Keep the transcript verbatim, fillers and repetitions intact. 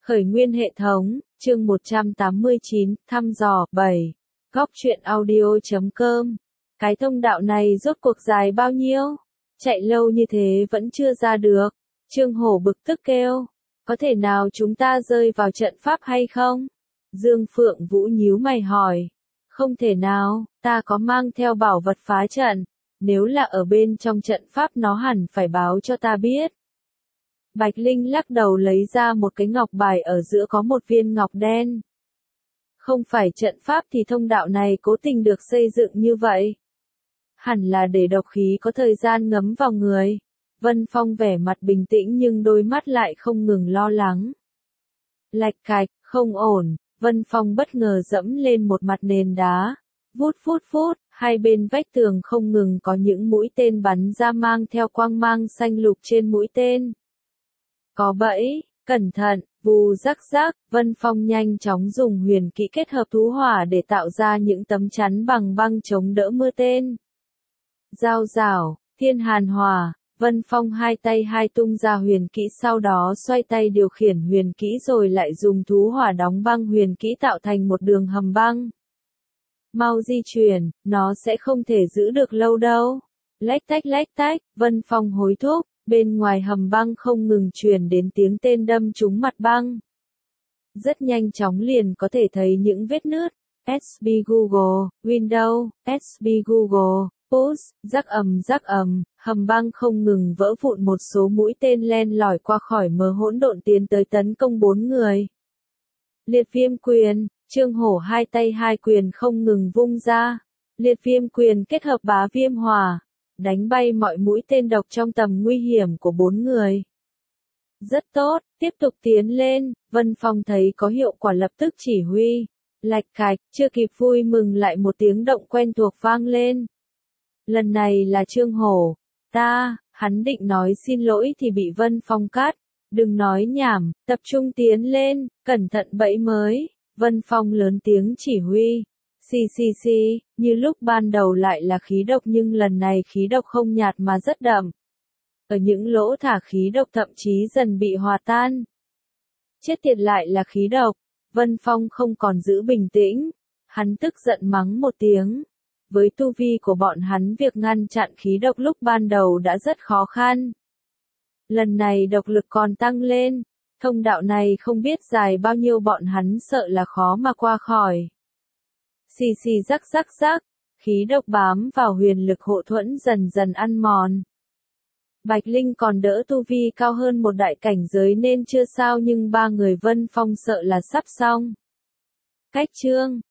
Khởi nguyên hệ thống, chương một trăm tám mươi chín, thăm dò, bảy. Góc truyện audio.com. Cái thông đạo này rốt cuộc dài bao nhiêu? Chạy lâu như thế vẫn chưa ra được. Trương Hổ bực tức kêu. Có thể nào chúng ta rơi vào trận pháp hay không? Dương Phượng Vũ nhíu mày hỏi. Không thể nào, ta có mang theo bảo vật phá trận. Nếu là ở bên trong trận pháp nó hẳn phải báo cho ta biết. Bạch Linh lắc đầu lấy ra một cái ngọc bài ở giữa có một viên ngọc đen. Không phải trận pháp thì thông đạo này cố tình được xây dựng như vậy. Hẳn là để độc khí có thời gian ngấm vào người. Vân Phong vẻ mặt bình tĩnh nhưng đôi mắt lại không ngừng lo lắng. Lạch cạch, không ổn, Vân Phong bất ngờ dẫm lên một mặt nền đá. Vút vút vút, hai bên vách tường không ngừng có những mũi tên bắn ra mang theo quang mang xanh lục trên mũi tên. Có bẫy, cẩn thận, vù rắc rắc, Vân Phong nhanh chóng dùng huyền kỹ kết hợp thú hỏa để tạo ra những tấm chắn bằng băng chống đỡ mưa tên. Dao rảo, thiên hàn hỏa, Vân Phong hai tay hai tung ra huyền kỹ sau đó xoay tay điều khiển huyền kỹ rồi lại dùng thú hỏa đóng băng huyền kỹ tạo thành một đường hầm băng. Mau di chuyển, nó sẽ không thể giữ được lâu đâu. Lách tách lách tách, Vân Phong hối thúc. Bên ngoài hầm băng không ngừng truyền đến tiếng tên đâm trúng mặt băng. Rất nhanh chóng liền có thể thấy những vết nứt. ét bê Google, Windows, ét bê Google, Push, rắc ầm rắc ầm, hầm băng không ngừng vỡ vụn một số mũi tên len lỏi qua khỏi mờ hỗn độn tiến tới tấn công bốn người. Liệt viêm quyền, Trương Hổ hai tay hai quyền không ngừng vung ra. Liệt viêm quyền kết hợp bá viêm hỏa. Đánh bay mọi mũi tên độc trong tầm nguy hiểm của bốn người. Rất tốt, tiếp tục tiến lên, Vân Phong thấy có hiệu quả lập tức chỉ huy. Lạch cạch, chưa kịp vui mừng lại một tiếng động quen thuộc vang lên. Lần này là Trương Hổ. Ta, hắn định nói xin lỗi thì bị Vân Phong cắt. Đừng nói nhảm, tập trung tiến lên, cẩn thận bẫy mới. Vân Phong lớn tiếng chỉ huy. Xì xì xì, như lúc ban đầu lại là khí độc nhưng lần này khí độc không nhạt mà rất đậm. Ở những lỗ thả khí độc thậm chí dần bị hòa tan. Chết tiệt lại là khí độc, Vân Phong không còn giữ bình tĩnh. Hắn tức giận mắng một tiếng. Với tu vi của bọn hắn việc ngăn chặn khí độc lúc ban đầu đã rất khó khăn. Lần này độc lực còn tăng lên, thông đạo này không biết dài bao nhiêu bọn hắn sợ là khó mà qua khỏi. Xì xì rắc rắc rắc, khí độc bám vào huyền lực hộ thuẫn dần dần ăn mòn. Bạch Linh còn đỡ tu vi cao hơn một đại cảnh giới nên chưa sao nhưng ba người Vân Phong sợ là sắp xong. Cách chương,